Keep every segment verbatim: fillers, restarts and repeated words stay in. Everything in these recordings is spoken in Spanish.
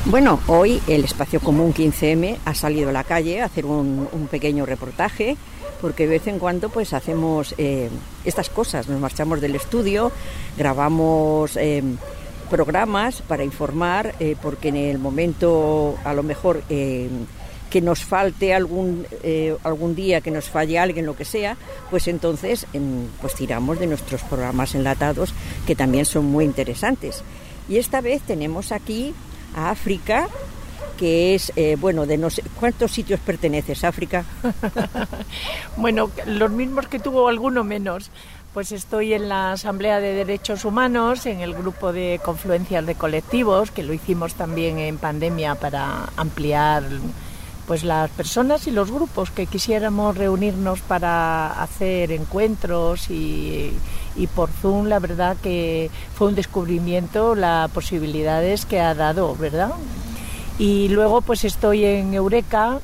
Bueno, hoy el Espacio Común quince eme ha salido a la calle a hacer un, un pequeño reportaje, porque de vez en cuando pues hacemos eh, estas cosas, nos marchamos del estudio, grabamos eh, programas para informar, eh, porque en el momento a lo mejor eh, que nos falte algún eh, algún día, que nos falle alguien, lo que sea, pues entonces eh, pues tiramos de nuestros programas enlatados, que también son muy interesantes. Y esta vez tenemos aquí a África, que es, eh, bueno, de no sé, ¿cuántos sitios perteneces, África? Bueno, los mismos que tú o alguno menos. Pues estoy en la Asamblea de Derechos Humanos, en el grupo de confluencias de colectivos, que lo hicimos también en pandemia para ampliar pues las personas y los grupos que quisiéramos reunirnos para hacer encuentros y, y por Zoom. La verdad que fue un descubrimiento las posibilidades que ha dado, ¿verdad? Y luego pues estoy en Eureka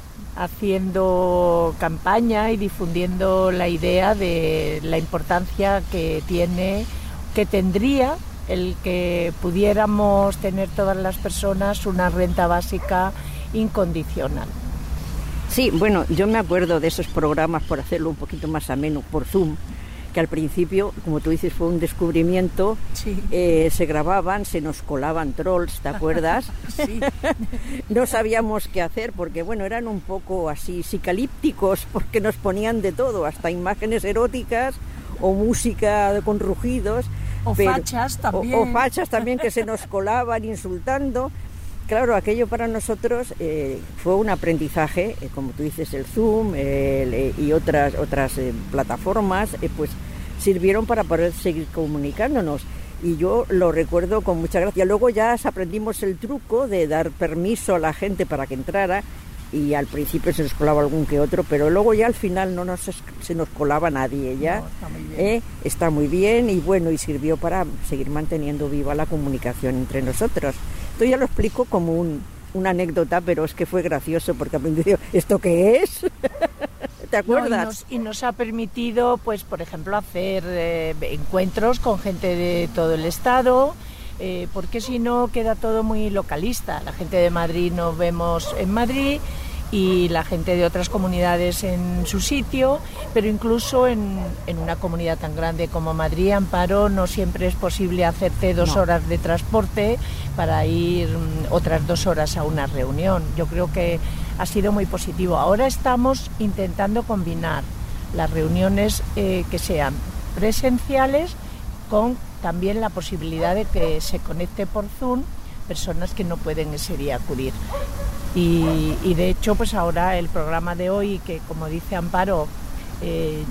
haciendo campaña y difundiendo la idea de la importancia que tiene, que tendría el que pudiéramos tener todas las personas una renta básica incondicional. Sí, bueno, yo me acuerdo de esos programas, por hacerlo un poquito más ameno, por Zoom, que al principio, como tú dices, fue un descubrimiento. Sí. eh, se grababan, se nos colaban trolls, ¿te acuerdas? Sí. No sabíamos qué hacer, porque bueno, eran un poco así psicalípticos, porque nos ponían de todo, hasta imágenes eróticas o música con rugidos. O pero, fachas también. O, o fachas también que se nos colaban insultando. Claro, aquello para nosotros eh, fue un aprendizaje, eh, como tú dices, el Zoom el, eh, y otras otras eh, plataformas, eh, pues sirvieron para poder seguir comunicándonos. Y yo lo recuerdo con mucha gracia. Luego ya aprendimos el truco de dar permiso a la gente para que entrara, y al principio se nos colaba algún que otro, pero luego ya al final no nos, se nos colaba nadie. Ya no, está muy bien. Eh, está muy bien y bueno, y sirvió para seguir manteniendo viva la comunicación entre nosotros. Esto ya lo explico como un, una anécdota, pero es que fue gracioso porque aprendí, ¿esto qué es? ¿Te acuerdas? No, y, nos, y nos ha permitido, pues, por ejemplo, hacer eh, encuentros con gente de todo el estado, eh, porque si no queda todo muy localista. La gente de Madrid nos vemos en Madrid y la gente de otras comunidades en su sitio, pero incluso en, en una comunidad tan grande como Madrid, Amparo, no siempre es posible hacerte dos no. horas de transporte para ir otras dos horas a una reunión. Yo creo que ha sido muy positivo. Ahora estamos intentando combinar las reuniones eh, que sean presenciales con también la posibilidad de que se conecte por Zoom personas que no pueden ese día acudir. Y, y de hecho, pues ahora el programa de hoy, que como dice Amparo, eh,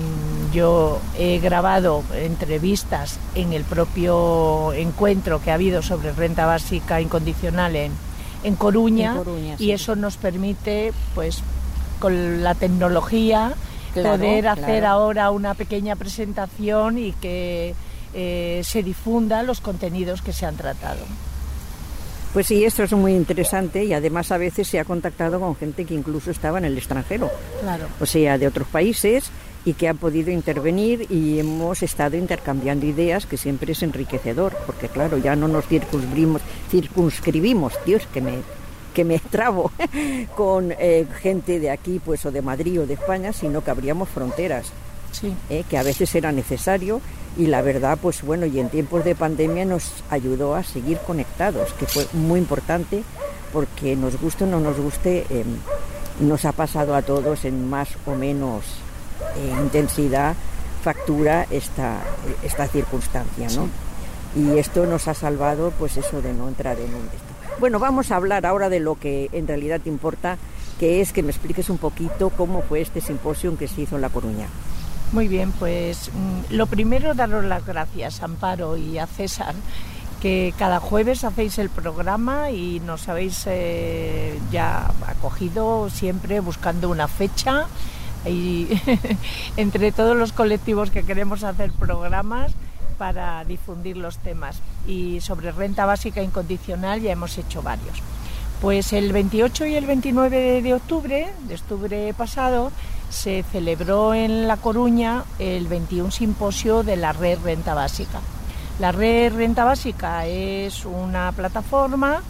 yo he grabado entrevistas en el propio encuentro que ha habido sobre renta básica incondicional en, en Coruña, en Coruña y sí. Eso nos permite, pues, con la tecnología, claro, poder hacer claro. ahora una pequeña presentación y que eh, se difundan los contenidos que se han tratado. Pues sí, esto es muy interesante y además a veces se ha contactado con gente que incluso estaba en el extranjero, claro. o sea, de otros países, y que han podido intervenir y hemos estado intercambiando ideas, que siempre es enriquecedor, porque claro, ya no nos circunscribimos, circunscribimos, Dios, que me, que me trabo, con eh, gente de aquí, pues, o de Madrid o de España, sino que abríamos fronteras, sí. eh, que a veces era necesario. Y la verdad, pues bueno, y en tiempos de pandemia nos ayudó a seguir conectados, que fue muy importante, porque nos guste o no nos guste, eh, nos ha pasado a todos en más o menos eh, intensidad, factura esta, esta circunstancia, ¿no? Sí. Y esto nos ha salvado, pues eso de no entrar en un... Bueno, vamos a hablar ahora de lo que en realidad te importa, que es que me expliques un poquito cómo fue este simposio que se hizo en La Coruña. Muy bien, pues lo primero, daros las gracias a Amparo y a César, que cada jueves hacéis el programa y nos habéis eh, ya acogido siempre buscando una fecha y entre todos los colectivos que queremos hacer programas para difundir los temas. Y sobre renta básica incondicional ya hemos hecho varios. Pues el veintiocho y el veintinueve de octubre, de octubre pasado, se celebró en La Coruña el veintiuno simposio de la Red Renta Básica. La Red Renta Básica es una plataforma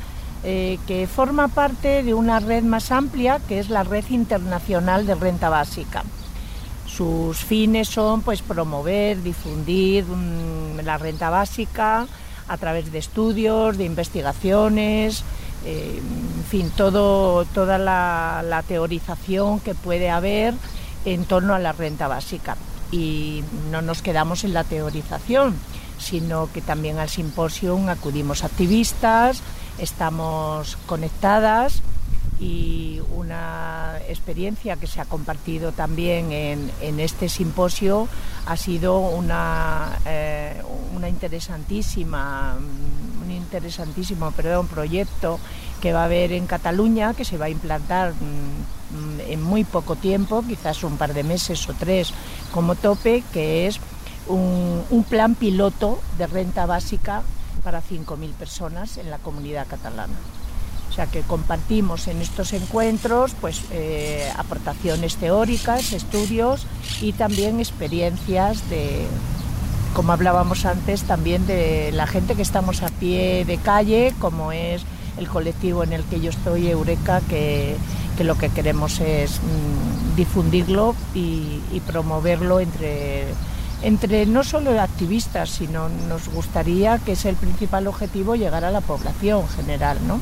eh, que forma parte de una red más amplia, que es la Red Internacional de Renta Básica. Sus fines son pues promover, difundir um, la renta básica a través de estudios, de investigaciones, eh, en fin, todo, toda la, la teorización que puede haber en torno a la renta básica. Y no nos quedamos en la teorización, sino que también al simposio acudimos activistas, estamos conectadas, y una experiencia que se ha compartido también en, en este simposio ha sido una, eh, una interesantísima, un interesantísimo perdón, proyecto que va a haber en Cataluña, que se va a implantar mm, en muy poco tiempo, quizás un par de meses o tres como tope, que es un, un plan piloto de renta básica para cinco mil personas en la comunidad catalana. O sea que compartimos en estos encuentros pues eh, aportaciones teóricas, estudios y también experiencias de, como hablábamos antes, también de la gente que estamos a pie de calle, como es el colectivo en el que yo estoy, Eureka, que, que lo que queremos es mmm, difundirlo y, y promoverlo entre, entre no solo activistas, sino nos gustaría, que es el principal objetivo, llegar a la población general, ¿no?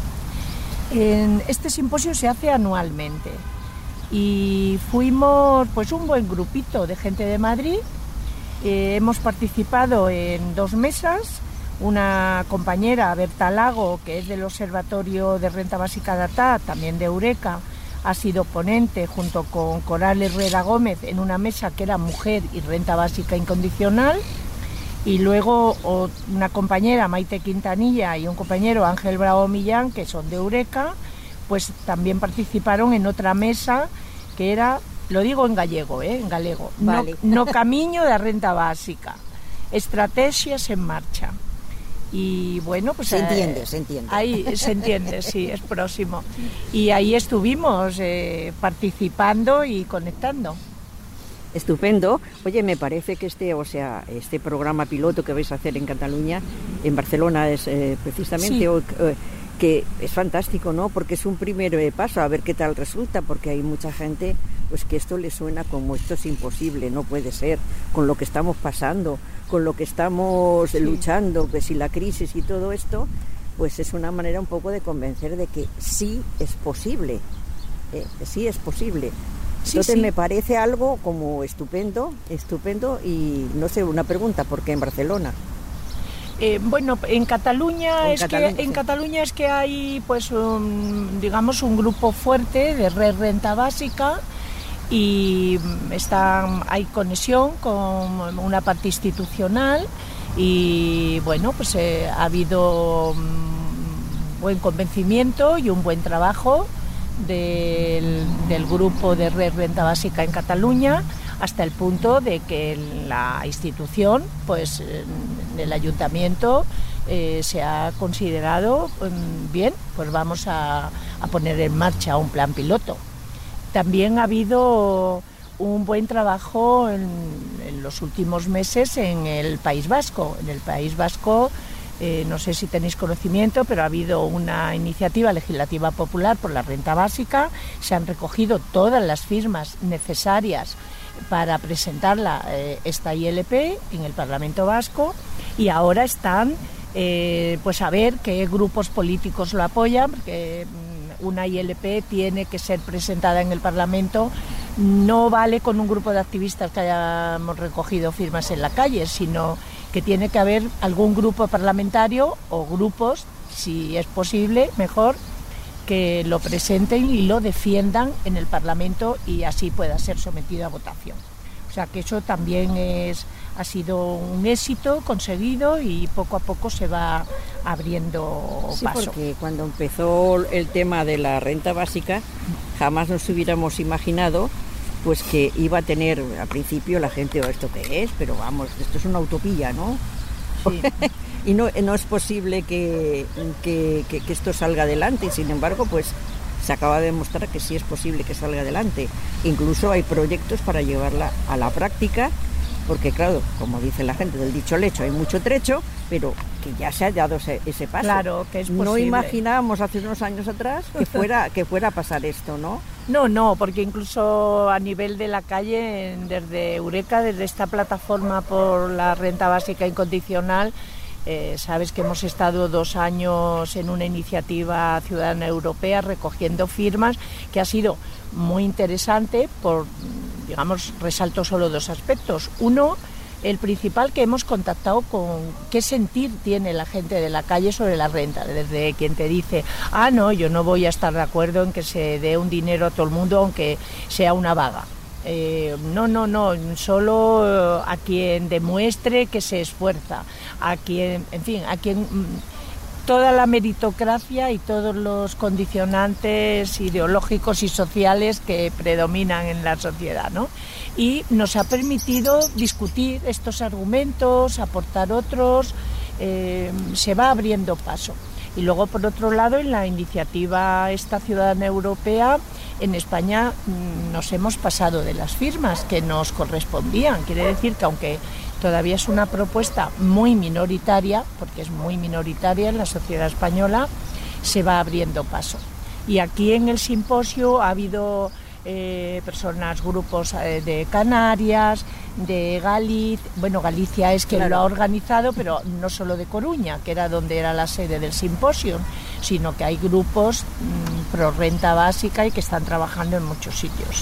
En este simposio se hace anualmente y fuimos pues un buen grupito de gente de Madrid. Eh, hemos participado en dos mesas, una compañera, Berta Lago, que es del Observatorio de Renta Básica Data, también de Eureka, ha sido ponente junto con Coral Herrera Gómez en una mesa que era Mujer y Renta Básica Incondicional. Y luego una compañera, Maite Quintanilla, y un compañero, Ángel Bravo Millán, que son de Eureka, pues también participaron en otra mesa que era, lo digo en gallego, ¿eh? en galego, vale. no, no camiño da renta básica, estrategias en marcha. Y bueno, pues se entiende, eh, se entiende. Ahí se entiende, sí, es próximo. Y ahí estuvimos eh, participando y conectando. Estupendo. Oye, me parece que este, o sea, este programa piloto que vais a hacer en Cataluña, en Barcelona, es eh, precisamente sí. o, eh, que es fantástico, ¿no? Porque es un primer eh, paso, a ver qué tal resulta, porque hay mucha gente pues que esto le suena como esto es imposible, no puede ser, con lo que estamos pasando, con lo que estamos sí. luchando, que si la crisis y todo esto, pues es una manera un poco de convencer de que sí es posible, eh, sí es posible. Entonces sí, sí. me parece algo como estupendo, estupendo y no sé, una pregunta, ¿por qué en Barcelona? Eh, bueno, en Cataluña, en es Cataluña, que sí. en Cataluña es que hay pues un, digamos un grupo fuerte de red renta básica y está, hay conexión con una parte institucional y bueno, pues eh, ha habido um, buen convencimiento y un buen trabajo Del, del grupo de Red Renta Básica en Cataluña, hasta el punto de que la institución, pues el ayuntamiento, eh, se ha considerado eh, bien, pues vamos a, a poner en marcha un plan piloto. También ha habido un buen trabajo en, en los últimos meses en el País Vasco. En el País Vasco Eh, no sé si tenéis conocimiento, pero ha habido una iniciativa legislativa popular por la renta básica, se han recogido todas las firmas necesarias para presentarla, eh, esta I L P en el Parlamento Vasco y ahora están eh, pues a ver qué grupos políticos lo apoyan, porque una I L P tiene que ser presentada en el Parlamento. No vale con un grupo de activistas que hayamos recogido firmas en la calle, sino que tiene que haber algún grupo parlamentario o grupos, si es posible, mejor, que lo presenten y lo defiendan en el Parlamento y así pueda ser sometido a votación. O sea que eso también es, ha sido un éxito conseguido y poco a poco se va abriendo sí, paso. Porque cuando empezó el tema de la renta básica jamás nos hubiéramos imaginado pues que iba a tener al principio la gente, oh, ¿esto qué es? Pero vamos, esto es una utopía, ¿no? Sí. Y no, no es posible que, que, que, que esto salga adelante, y sin embargo, pues se acaba de demostrar que sí es posible que salga adelante. Incluso hay proyectos para llevarla a la práctica, porque claro, como dice la gente, del dicho al hecho hay mucho trecho, pero que ya se ha dado ese, ese paso. Claro, que es posible. No imaginábamos hace unos años atrás que fuera, que fuera a pasar esto, ¿no? No, no, porque incluso a nivel de la calle, desde Eureka, desde esta plataforma por la renta básica incondicional, eh, sabes que hemos estado dos años en una iniciativa ciudadana europea recogiendo firmas, que ha sido muy interesante por, digamos, resalto solo dos aspectos. Uno, el principal, que hemos contactado con qué sentir tiene la gente de la calle sobre la renta, desde quien te dice, ah, no, yo no voy a estar de acuerdo en que se dé un dinero a todo el mundo aunque sea una vaga. Eh, no, no, no, solo a quien demuestre que se esfuerza, a quien, en fin, a quien... toda la meritocracia y todos los condicionantes ideológicos y sociales que predominan en la sociedad, ¿no? Y nos ha permitido discutir estos argumentos, aportar otros, eh, se va abriendo paso. Y luego, por otro lado, en la iniciativa esta ciudadana europea, en España mmm, nos hemos pasado de las firmas que nos correspondían. Quiere decir que aunque todavía es una propuesta muy minoritaria, porque es muy minoritaria en la sociedad española, se va abriendo paso. Y aquí en el simposio ha habido eh, personas, grupos eh, de Canarias, de Galicia, bueno, Galicia es quien claro. lo ha organizado, pero no solo de Coruña, que era donde era la sede del simposio, sino que hay grupos mmm, pro renta básica y que están trabajando en muchos sitios.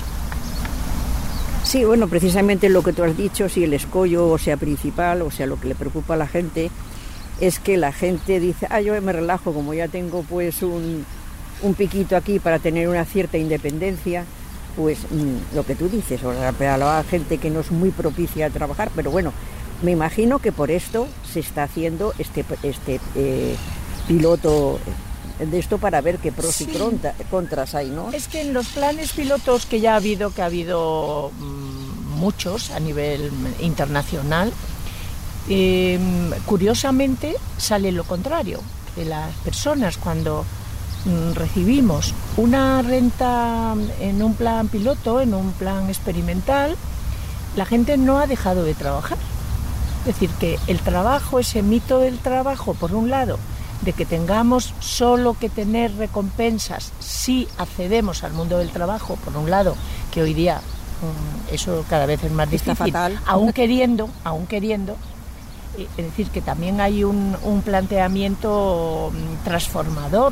Sí, bueno, precisamente lo que tú has dicho, si el escollo o sea principal, o sea lo que le preocupa a la gente, es que la gente dice, ah, yo me relajo, como ya tengo pues un, un piquito aquí para tener una cierta independencia, pues mmm, lo que tú dices, o sea, para la gente que no es muy propicia a trabajar, pero bueno, me imagino que por esto se está haciendo este, este eh, piloto de esto para ver qué pros sí. y contra, contras hay, ¿no? Es que en los planes pilotos que ya ha habido, que ha habido mmm, muchos a nivel internacional, eh, curiosamente sale lo contrario, que las personas cuando mmm, recibimos una renta en un plan piloto, en un plan experimental, la gente no ha dejado de trabajar. Es decir, que el trabajo, ese mito del trabajo, por un lado, de que tengamos solo que tener recompensas si accedemos al mundo del trabajo, por un lado, que hoy día um, eso cada vez es más difícil, está fatal. aún queriendo, aún queriendo, es decir, que también hay un, un planteamiento um, transformador,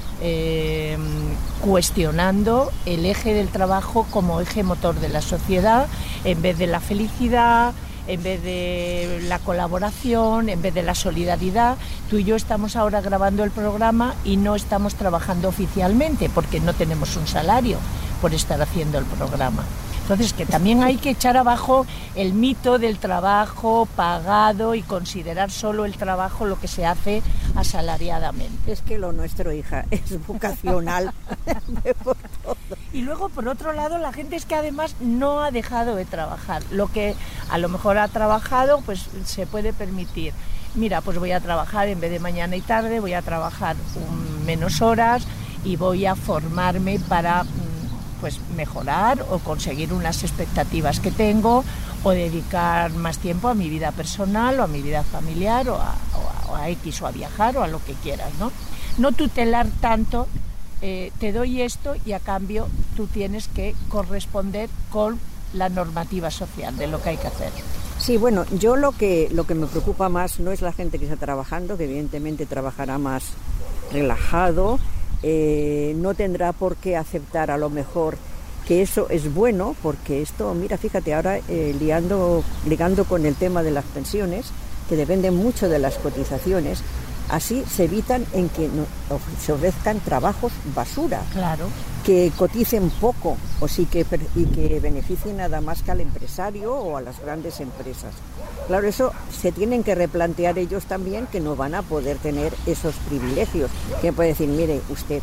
eh, cuestionando el eje del trabajo como eje motor de la sociedad, en vez de la felicidad, en vez de la colaboración, en vez de la solidaridad. Tú y yo estamos ahora grabando el programa y no estamos trabajando oficialmente porque no tenemos un salario por estar haciendo el programa. Entonces, que también hay que echar abajo el mito del trabajo pagado y considerar solo el trabajo lo que se hace asalariadamente. Es que lo nuestro, hija, es vocacional. Por todo. Y luego, por otro lado, la gente es que además no ha dejado de trabajar. Lo que a lo mejor ha trabajado, pues se puede permitir. Mira, pues voy a trabajar en vez de mañana y tarde, voy a trabajar un, menos horas y voy a formarme para pues mejorar o conseguir unas expectativas que tengo, o dedicar más tiempo a mi vida personal o a mi vida familiar o a, o a, o a X o a viajar o a lo que quieras, ¿no? No tutelar tanto, eh, te doy esto y a cambio tú tienes que corresponder con la normativa social de lo que hay que hacer. Sí, bueno, yo lo que, lo que me preocupa más no es la gente que está trabajando, que evidentemente trabajará más relajado, Eh, no tendrá por qué aceptar a lo mejor que eso es bueno, porque esto, mira, fíjate, ahora eh, liando, ligando con el tema de las pensiones, que dependen mucho de las cotizaciones, así se evitan en que no, se ofrezcan trabajos basura, claro, que coticen poco o sí que, y que beneficien nada más que al empresario o a las grandes empresas. Claro, eso se tienen que replantear ellos también, que no van a poder tener esos privilegios. Que puede decir, mire, usted,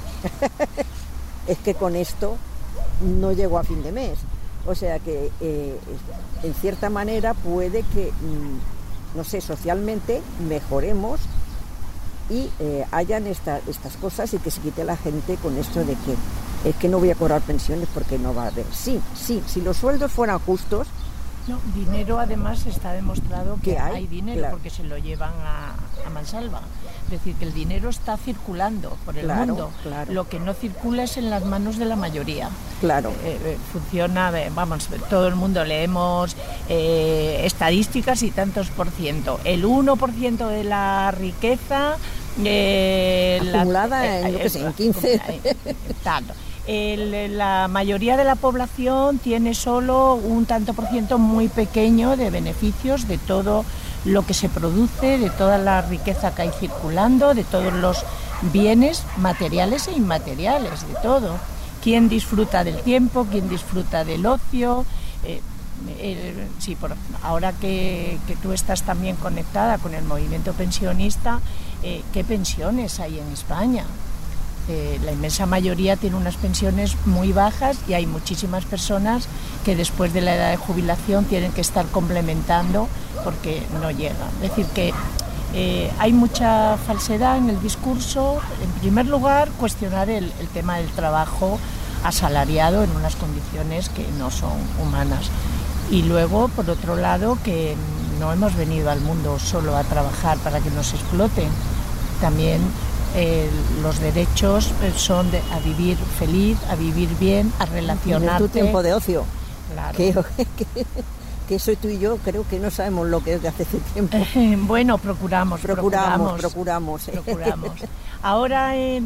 es que con esto no llego a fin de mes. O sea que, eh, en cierta manera, puede que, mmm, no sé, socialmente mejoremos y eh, hayan esta, estas cosas y que se quite la gente con esto de que es que no voy a cobrar pensiones porque no va a haber. Sí, sí, si los sueldos fueran justos, No, dinero además está demostrado que hay? hay dinero, claro. Porque se lo llevan a, a mansalva. Es decir, que el dinero está circulando por el claro, mundo. Claro. Lo que no circula es en las manos de la mayoría. Claro. Eh, eh, funciona, vamos, todo el mundo leemos eh, estadísticas y tantos por ciento. El uno por ciento de la riqueza... Eh, acumulada la, en, eh, yo qué sé, en quince... Eh, tanto. El, la mayoría de la población tiene solo un tanto por ciento muy pequeño de beneficios de todo lo que se produce, de toda la riqueza que hay circulando, de todos los bienes materiales e inmateriales, de todo. ¿Quién disfruta del tiempo? ¿Quién disfruta del ocio? Eh, eh, sí, por, ahora que, que tú estás también conectada con el movimiento pensionista, eh, ¿qué pensiones hay en España? Eh, la inmensa mayoría tiene unas pensiones muy bajas y hay muchísimas personas que después de la edad de jubilación tienen que estar complementando porque no llegan. Es decir, que eh, hay mucha falsedad en el discurso. En primer lugar, cuestionar el, el tema del trabajo asalariado en unas condiciones que no son humanas. Y luego, por otro lado, que no hemos venido al mundo solo a trabajar para que nos exploten. También Eh, los derechos son de, a vivir feliz, a vivir bien, a relacionarte. En tu tiempo de ocio. Claro. Que, que, que eso tú y yo creo que no sabemos lo que es de hace ese tiempo. Eh, bueno, procuramos, procuramos, procuramos. procuramos. Eh. procuramos. Ahora, eh,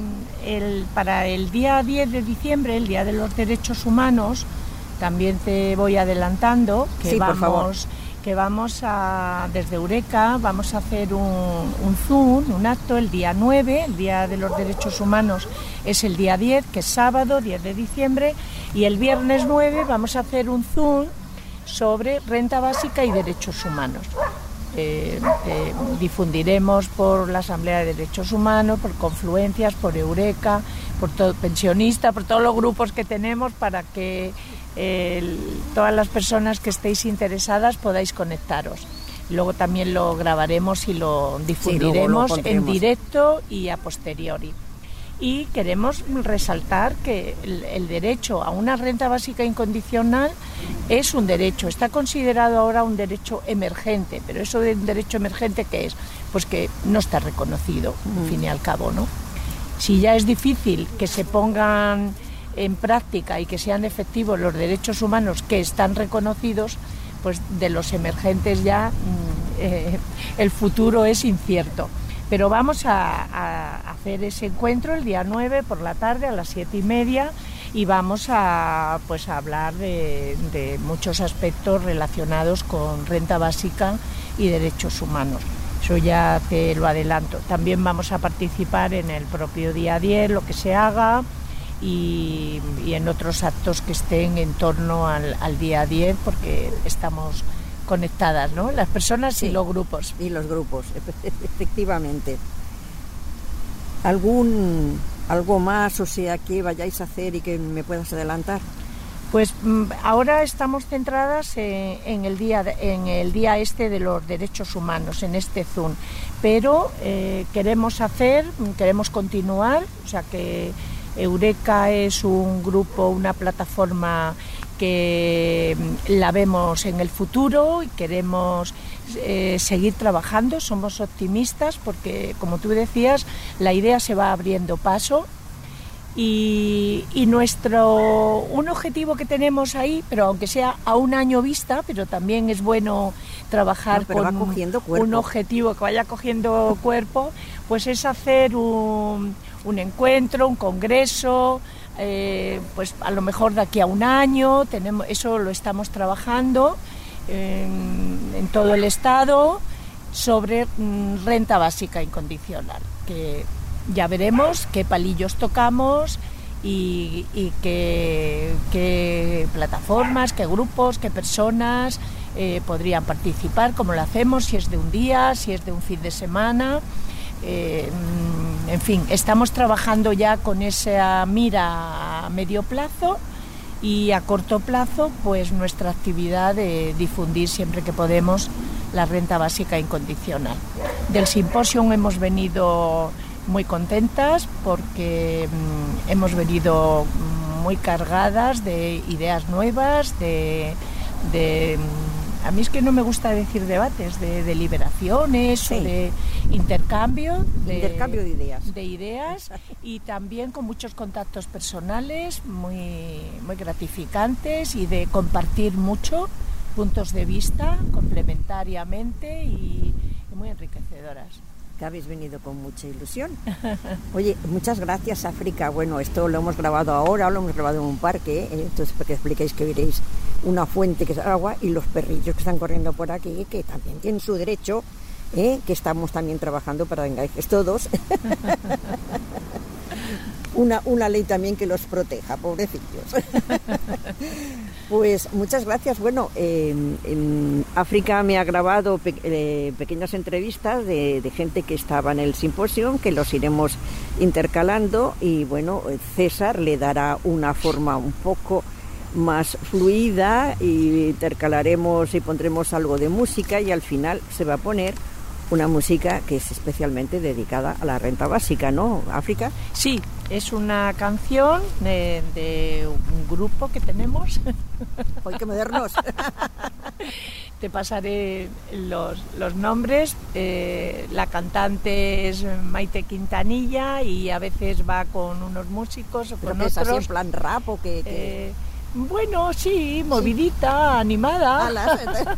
el, para el día diez de diciembre, el Día de los Derechos Humanos, también te voy adelantando que sí, vamos... por favor. que vamos a, desde Eureka, vamos a hacer un, un Zoom, un acto el día nueve, el Día de los Derechos Humanos es el día diez, que es sábado, diez de diciembre, y el viernes nueve vamos a hacer un Zoom sobre renta básica y derechos humanos. Eh, eh, difundiremos por la Asamblea de Derechos Humanos, por Confluencias, por Eureka, por todo pensionista, por todos los grupos que tenemos para que El, todas las personas que estéis interesadas podáis conectaros. Luego también lo grabaremos y lo difundiremos sí, lo en directo y a posteriori. Y queremos resaltar que el, el derecho a una renta básica incondicional es un derecho, está considerado ahora un derecho emergente, pero eso de un derecho emergente, ¿qué es? Pues que no está reconocido, al fin y al cabo, ¿no? Si ya es difícil que se pongan en práctica y que sean efectivos los derechos humanos que están reconocidos, pues de los emergentes ya eh, el futuro es incierto. Pero vamos a, a hacer ese encuentro el día nueve por la tarde a las siete y media y vamos a, pues, a hablar de, de muchos aspectos relacionados con renta básica y derechos humanos. Eso ya te lo adelanto. También vamos a participar en el propio día diez, lo que se haga, y, y en otros actos que estén en torno al, al día diez, porque estamos conectadas, ¿no? Las personas sí, y los grupos. Y los grupos, efectivamente. ¿Algún, algo más, o sea, que vayáis a hacer y que me puedas adelantar? Pues ahora estamos centradas en, en, el día, en el día este de los derechos humanos, en este Zoom, pero eh, queremos hacer, queremos continuar, o sea que Eureka es un grupo, una plataforma que la vemos en el futuro y queremos eh, seguir trabajando, somos optimistas porque, como tú decías, la idea se va abriendo paso. Y, y nuestro un objetivo que tenemos ahí, pero aunque sea a un año vista, pero también es bueno trabajar no, con un objetivo que vaya cogiendo cuerpo, pues es hacer un, un encuentro, un congreso, eh, pues a lo mejor de aquí a un año, tenemos, eso lo estamos trabajando en, en todo el estado, sobre mm, renta básica incondicional, que ya veremos qué palillos tocamos y, y qué, qué plataformas, qué grupos, qué personas eh, podrían participar, cómo lo hacemos, si es de un día, si es de un fin de semana. Eh, en fin, estamos trabajando ya con esa mira a medio plazo y a corto plazo, pues nuestra actividad de difundir siempre que podemos la renta básica incondicional. Del simposio hemos venido muy contentas porque mmm, hemos venido muy cargadas de ideas nuevas, de de a mí es que no me gusta decir debates, de deliberaciones, sí. o de intercambio de, intercambio de ideas. De ideas y también con muchos contactos personales muy, muy gratificantes y de compartir mucho puntos de vista complementariamente y, y muy enriquecedoras. Que habéis venido con mucha ilusión. Oye, muchas gracias, África. Bueno, esto lo hemos grabado ahora, lo hemos grabado en un parque, ¿eh? Entonces para que expliquéis que veréis una fuente que es agua y los perrillos que están corriendo por aquí, que también tienen su derecho, ¿eh? Que estamos también trabajando para que vengáis todos. Una, una ley también que los proteja, pobrecillos. Pues muchas gracias. Bueno, eh, en África me ha grabado pe- eh, pequeñas entrevistas de, de gente que estaba en el simposio, que los iremos intercalando y bueno, César le dará una forma un poco más fluida y intercalaremos y pondremos algo de música y al final se va a poner una música que es especialmente dedicada a la renta básica, ¿no, África? Sí, es una canción de, de un grupo que tenemos. ¡Ay, qué modernos! Te pasaré los, los nombres. Eh, la cantante es Maite Quintanilla y a veces va con unos músicos o con ¿Pero otros. ¿Es así en plan rap o qué? qué? Eh, bueno, sí, movidita, sí. animada. Alas.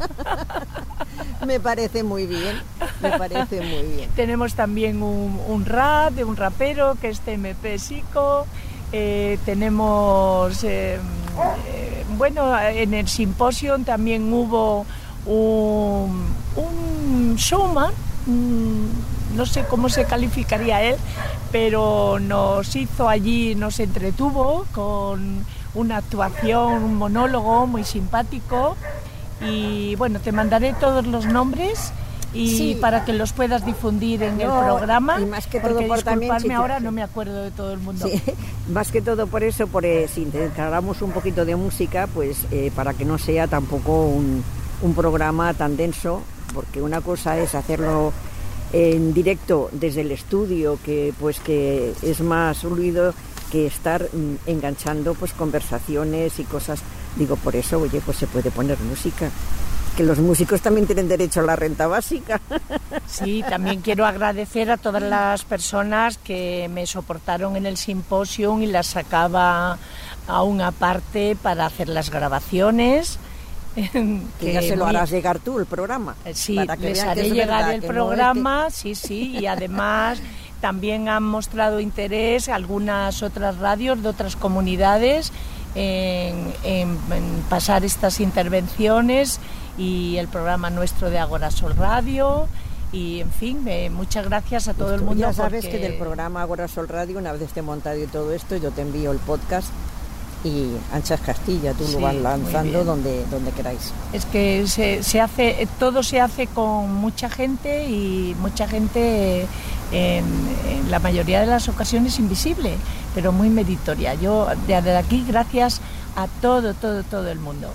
Me parece muy bien, me parece muy bien. Tenemos también un, un rap de un rapero que es T M P Sico. Eh, tenemos, eh, eh, bueno, en el simposio también hubo un, un showman, un, no sé cómo se calificaría él, pero nos hizo allí, nos entretuvo con una actuación, un monólogo muy simpático. Y bueno, te mandaré todos los nombres y sí. para que los puedas difundir en no, el programa. Y más que todo porque por disculparme también, si ahora te... no me acuerdo de todo el mundo. Sí, más que todo por eso, por eh, si integramos un poquito de música, pues eh, para que no sea tampoco un, un programa tan denso, porque una cosa es hacerlo en directo desde el estudio, que pues que es más fluido que estar mm, enganchando pues conversaciones y cosas. Digo, por eso, oye, pues se puede poner música. Que los músicos también tienen derecho a la renta básica. Sí, también quiero agradecer a todas las personas que me soportaron en el simposio y las sacaba aún aparte para hacer las grabaciones. Que, que ya se lo harás muy... llegar tú, el programa. Sí, para que les haré llegar el programa, no es que... sí, sí, y además también han mostrado interés algunas otras radios de otras comunidades En, en, en pasar estas intervenciones y el programa nuestro de Agora Sol Radio y en fin, eh, muchas gracias a todo pues el mundo. Ya sabes porque... que del programa Agora Sol Radio, una vez esté montado y todo esto, yo te envío el podcast y Anchas Castilla, tú sí, lo vas lanzando donde, donde queráis. Es que se, se hace, todo se hace con mucha gente y mucha gente en, en la mayoría de las ocasiones invisible, pero muy meritoria. Yo desde aquí gracias a todo, todo, todo el mundo.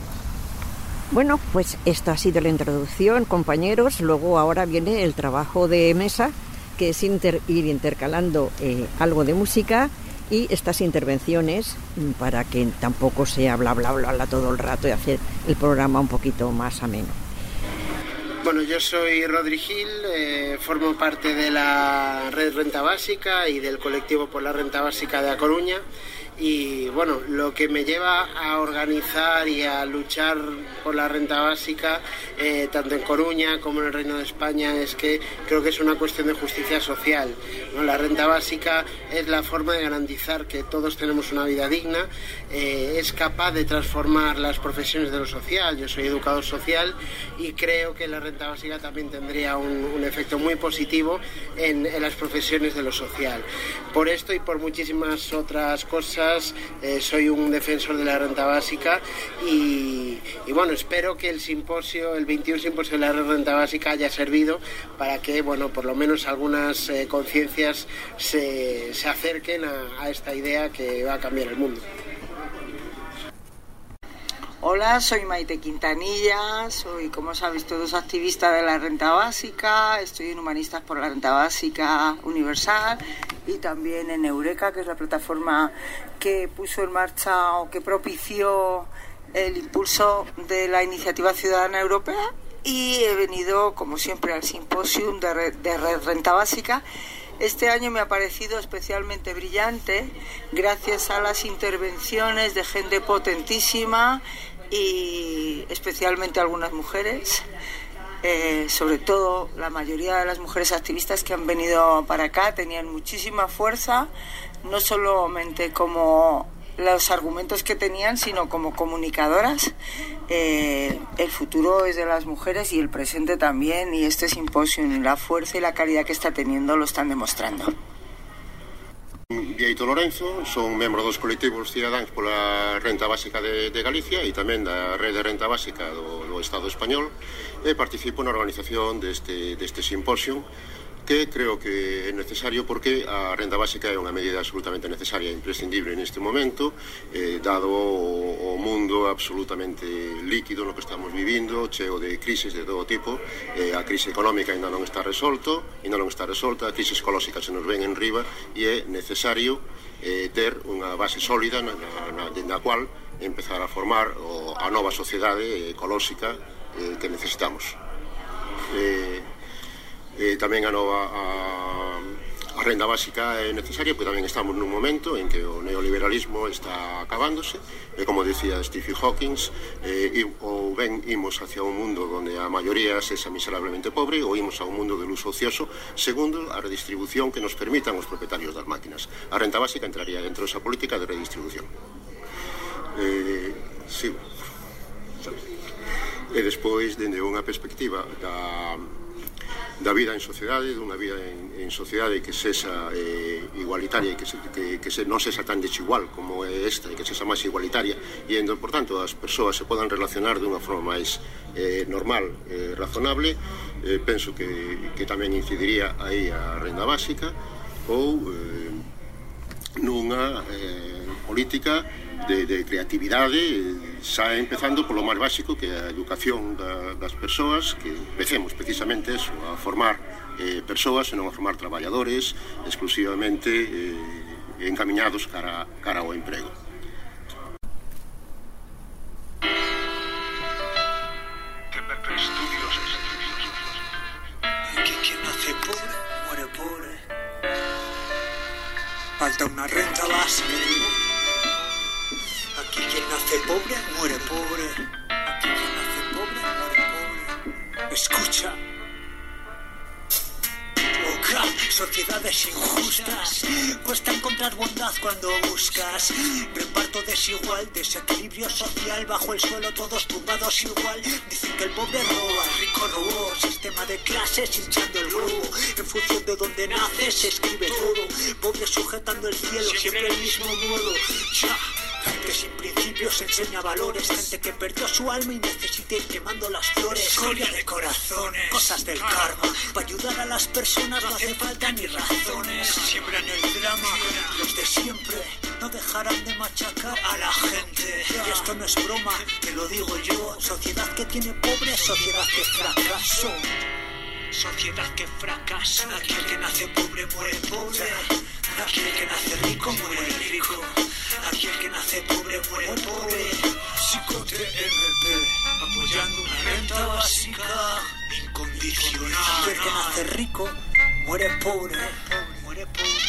Bueno, pues esta ha sido la introducción, compañeros. Luego ahora viene el trabajo de mesa, que es inter, ir intercalando eh, algo de música y estas intervenciones para que tampoco sea bla bla bla bla todo el rato y hacer el programa un poquito más ameno. Bueno, yo soy Rodri Gil, eh, formo parte de la Red Renta Básica y del colectivo por la Renta Básica de A Coruña. Y bueno, lo que me lleva a organizar y a luchar por la renta básica, eh, tanto en Coruña como en el Reino de España, es que creo que es una cuestión de justicia social, ¿no? La renta básica es la forma de garantizar que todos tenemos una vida digna, eh, es capaz de transformar las profesiones de lo social. Yo soy educador social y creo que la renta básica también tendría un, un efecto muy positivo en, en las profesiones de lo social. Por esto y por muchísimas otras cosas, Eh, soy un defensor de la renta básica y, y bueno, espero que el simposio, el veintiuno simposio de la renta básica haya servido para que, bueno, por lo menos algunas eh, conciencias se, se acerquen a, a esta idea que va a cambiar el mundo. Hola, soy Maite Quintanilla, soy, como sabéis todos, activista de la renta básica, estoy en Humanistas por la Renta Básica Universal y también en Eureka, que es la plataforma que puso en marcha o que propició el impulso de la Iniciativa Ciudadana Europea y he venido, como siempre, al simposium de, re, de renta básica. Este año me ha parecido especialmente brillante gracias a las intervenciones de gente potentísima y especialmente algunas mujeres, eh, sobre todo la mayoría de las mujeres activistas que han venido para acá tenían muchísima fuerza, no solamente como los argumentos que tenían, sino como comunicadoras. Eh, el futuro es de las mujeres y el presente también, y este simposio, la fuerza y la calidad que está teniendo, lo están demostrando. Vieito Lorenzo, son membro dos colectivos cidadáns pola renta básica de, de Galicia e tamén da rede de renta básica do, do Estado español, e participo na organización deste, deste simposio, que creo que é necesario porque a renda básica é unha medida absolutamente necesaria e imprescindible neste momento, eh, dado o, o mundo absolutamente líquido no que estamos vivindo, cheo de crisis de todo tipo. Eh, a crise económica ainda non está resolto, ainda non está resolta, a crise ecolóxica se nos ven en riba e é necesario eh, ter unha base sólida na, na, na cual empezar a formar o, a nova sociedade ecolóxica eh, que necesitamos. Eh, Eh, tamén a nova a, a renda básica é necesaria porque tamén estamos nun momento en que o neoliberalismo está acabándose e, como decía Stephen Hawking, eh, ou ben imos hacia un mundo onde a maioría sexa miserablemente pobre ou imos a un mundo de luxo ocioso segundo a redistribución que nos permitan os propietarios das máquinas. A renta básica entraría dentro desa política de redistribución. Eh, sí. E despois, dende unha perspectiva da da vida en sociedade, dunha vida en, en sociedade que sexa eh, igualitaria e que, se, que, que se, non sexa tan desigual como é esta e que sexa máis igualitaria e, endo, por tanto, as persoas se podan relacionar dunha forma máis eh, normal e eh, razonable, eh, penso que, que tamén incidiría aí a renda básica ou eh, nunha eh, política de, de creatividade, xa empezando polo máis básico que é a educación da, das persoas, que empecemos precisamente eso, a formar eh, persoas e non a formar traballadores exclusivamente eh, encaminhados cara, cara ao emprego. Que quien nace pobre muere pobre. Falta una renta básica. Aquí quien nace pobre muere pobre. Aquí quien nace pobre muere pobre. Escucha. Oca, sociedades injustas. Cuesta encontrar bondad cuando buscas. Reparto desigual, desequilibrio social. Bajo el suelo todos tumbados igual. Dicen que el pobre roba, el rico robó. Sistema de clases hinchando el globo. En función de donde naces se escribe todo. Pobre sujetando el cielo, siempre el mismo modo. Ya. Gente sin principios enseña valores. Gente que perdió su alma y necesita ir quemando las flores. Escoria de corazones, cosas del karma. Para ayudar a las personas no hace falta ni razones. Siembran el drama, los de siempre no dejarán de machacar a la gente. Y esto no es broma, te lo digo yo. Sociedad que tiene pobre, sociedad que fracasó. Sociedad que fracasa. Aquí el que nace pobre muere pobre. Aquí el que nace rico muere rico. Aquí el que nace pobre muere pobre. Psicote M P, apoyando una renta básica incondicional. Aquí el que nace rico muere pobre. Muere pobre.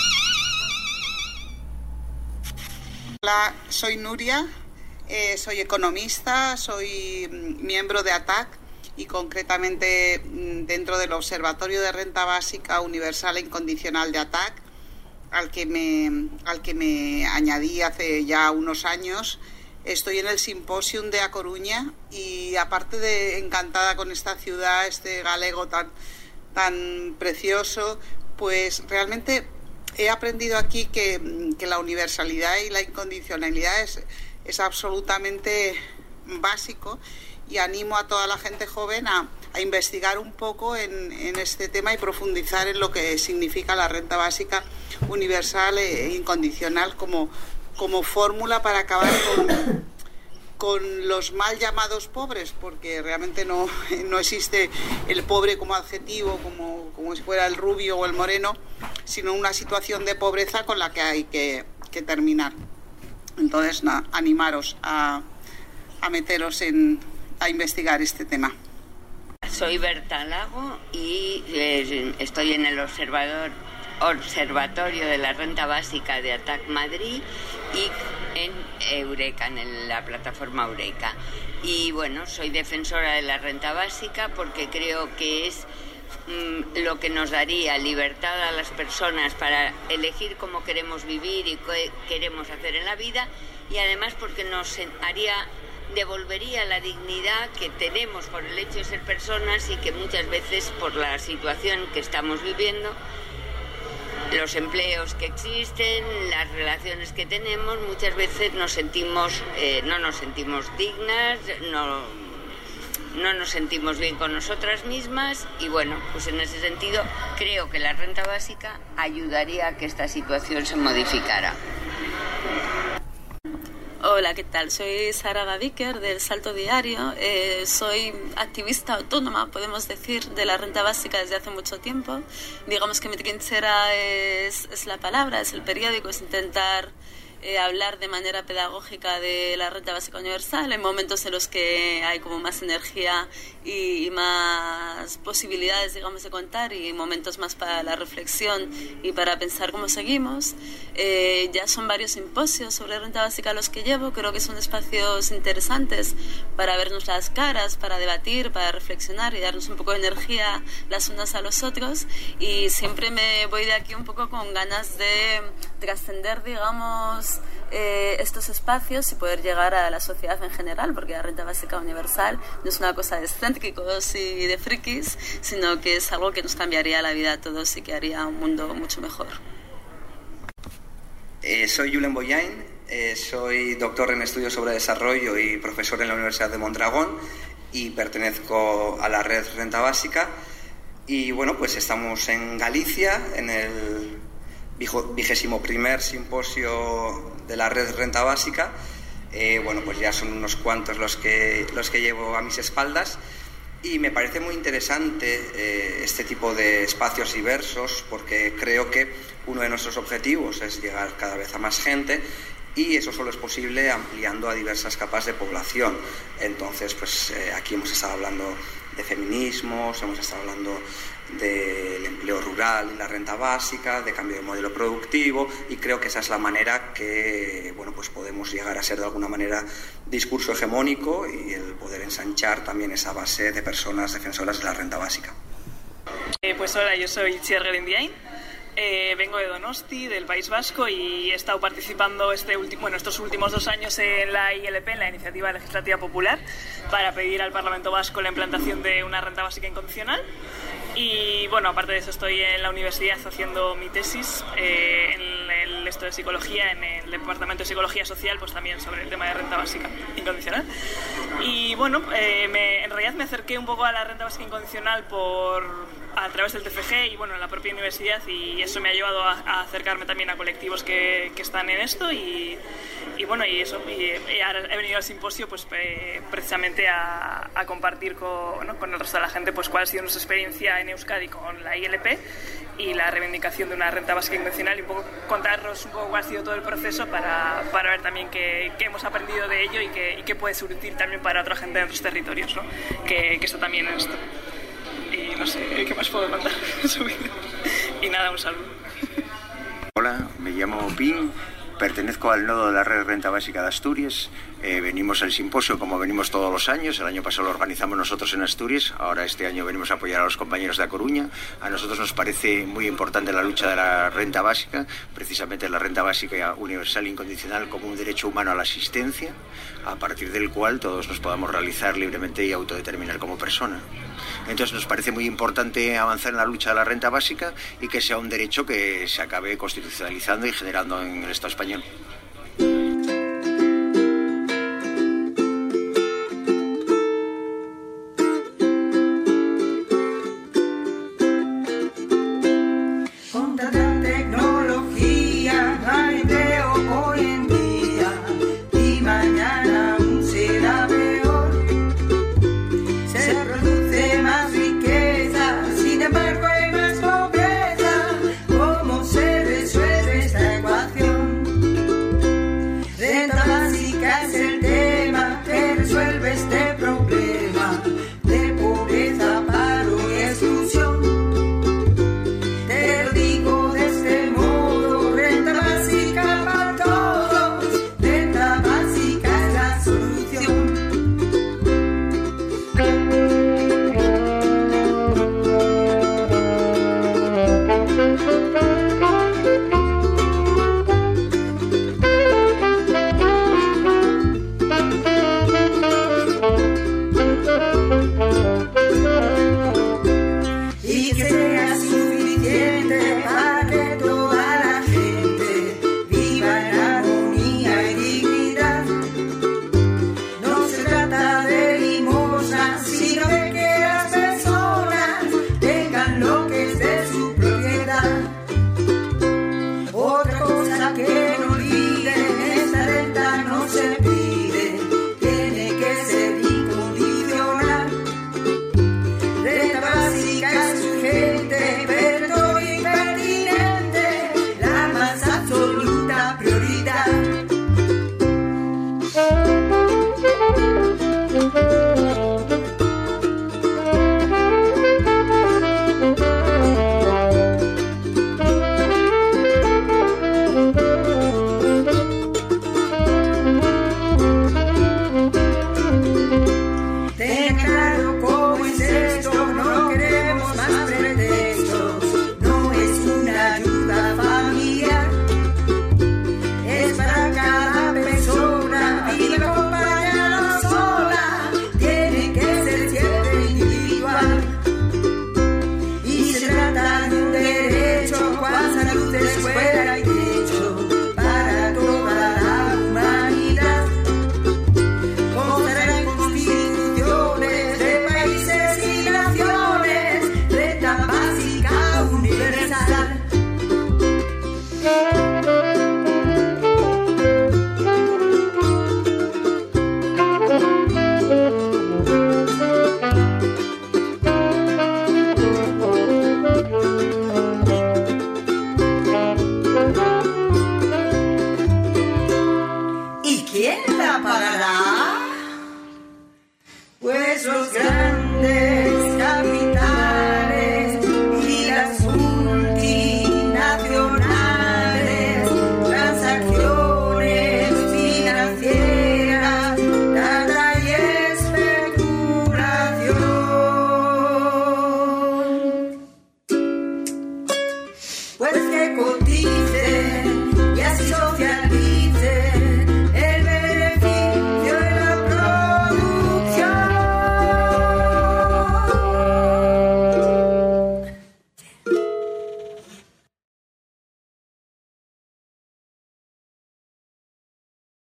Hola, soy Nuria, eh, soy economista, soy miembro de A T A C y concretamente dentro del Observatorio de Renta Básica Universal e Incondicional de A T A C, al que me, al que me añadí hace ya unos años. Estoy en el Simposium de A Coruña y aparte de encantada con esta ciudad, este galego tan, tan precioso, pues realmente he aprendido aquí que, que la universalidad y la incondicionalidad es, es absolutamente básico y animo a toda la gente joven a, a investigar un poco en, en este tema y profundizar en lo que significa la renta básica universal e incondicional como, como fórmula para acabar con, con los mal llamados pobres, porque realmente no, no existe el pobre como adjetivo, como, como si fuera el rubio o el moreno, sino una situación de pobreza con la que hay que, que terminar. Entonces, nada, animaros a, a meteros en, a investigar este tema. Soy Berta Lago y eh, estoy en el observador, Observatorio de la Renta Básica de ATAC Madrid y en Eureka, en la plataforma Eureka. Y bueno, soy defensora de la renta básica porque creo que es mmm, lo que nos daría libertad a las personas para elegir cómo queremos vivir y qué queremos hacer en la vida, y además porque nos haría... devolvería la dignidad que tenemos por el hecho de ser personas y que muchas veces por la situación que estamos viviendo, los empleos que existen, las relaciones que tenemos, muchas veces nos sentimos, eh, no nos sentimos dignas, no, no nos sentimos bien con nosotras mismas y bueno, pues en ese sentido creo que la renta básica ayudaría a que esta situación se modificara. Hola, ¿qué tal? Soy Sara Babiker del Salto Diario. Eh, soy activista autónoma, podemos decir, de la renta básica desde hace mucho tiempo. Digamos que mi trinchera es, es la palabra, es el periódico, es intentar eh, hablar de manera pedagógica de la renta básica universal en momentos en los que hay como más energía y, y más posibilidades, digamos, de contar, y momentos más para la reflexión y para pensar cómo seguimos. Eh, ya son varios simposios sobre renta básica los que llevo. Creo que son espacios interesantes para vernos las caras, para debatir, para reflexionar y darnos un poco de energía las unas a los otros, y siempre me voy de aquí un poco con ganas de trascender, digamos, eh, estos espacios y poder llegar a la sociedad en general, porque la renta básica universal no es una cosa de excéntricos y de frikis, sino que es algo que nos cambiaría la vida a todos y que haría un mundo mucho mejor. Eh, soy Julen Boyain, eh, soy doctor en estudios sobre desarrollo y profesor en la Universidad de Mondragón y pertenezco a la red Renta Básica. Y bueno, pues estamos en Galicia, en el vigésimo primer simposio de la red Renta Básica. Eh, bueno, pues ya son unos cuantos los que, los que llevo a mis espaldas. Y me parece muy interesante eh, este tipo de espacios diversos, porque creo que uno de nuestros objetivos es llegar cada vez a más gente, y eso solo es posible ampliando a diversas capas de población. Entonces, pues eh, aquí hemos estado hablando de feminismos, hemos estado hablando del empleo rural y la renta básica, de cambio de modelo productivo, y creo que esa es la manera que, bueno, pues podemos llegar a ser de alguna manera discurso hegemónico y el poder ensanchar también esa base de personas defensoras de la renta básica. Eh, pues hola, yo soy Itziar Gerendiain. Eh, vengo de Donosti, del País Vasco, y he estado participando este último, bueno, estos últimos dos años en la I L P, en la Iniciativa Legislativa Popular, para pedir al Parlamento Vasco la implantación de una renta básica incondicional. Y bueno, aparte de eso estoy en la universidad haciendo mi tesis eh, en el esto de psicología, en el Departamento de Psicología Social, pues también sobre el tema de renta básica incondicional. Y bueno, eh, me, en realidad me acerqué un poco a la renta básica incondicional por... a través del T F G y bueno, en la propia universidad, y eso me ha llevado a, a acercarme también a colectivos que, que están en esto, y, y bueno, y eso, y he, he venido al simposio pues eh, precisamente a, a compartir con, ¿no? con el resto de la gente pues cuál ha sido nuestra experiencia en Euskadi con la I L P y la reivindicación de una renta básica incondicional, y un poco contaros un poco cuál ha sido todo el proceso para, para ver también qué, qué hemos aprendido de ello y qué, y qué puede ser útil también para otra gente en otros territorios, ¿no? que, que está también en esto. Y no sé, ¿qué más puedo contar? Y nada, un saludo. Hola, me llamo Pin, pertenezco al nodo de la Red Renta Básica de Asturias. Eh, venimos al simposio como venimos todos los años. El año pasado lo organizamos nosotros en Asturias, ahora este año venimos a apoyar a los compañeros de A Coruña. A nosotros nos parece muy importante la lucha de la renta básica, precisamente la renta básica universal e incondicional como un derecho humano a la asistencia, a partir del cual todos nos podamos realizar libremente y autodeterminar como persona. Entonces nos parece muy importante avanzar en la lucha de la renta básica y que sea un derecho que se acabe constitucionalizando y generando en el Estado español.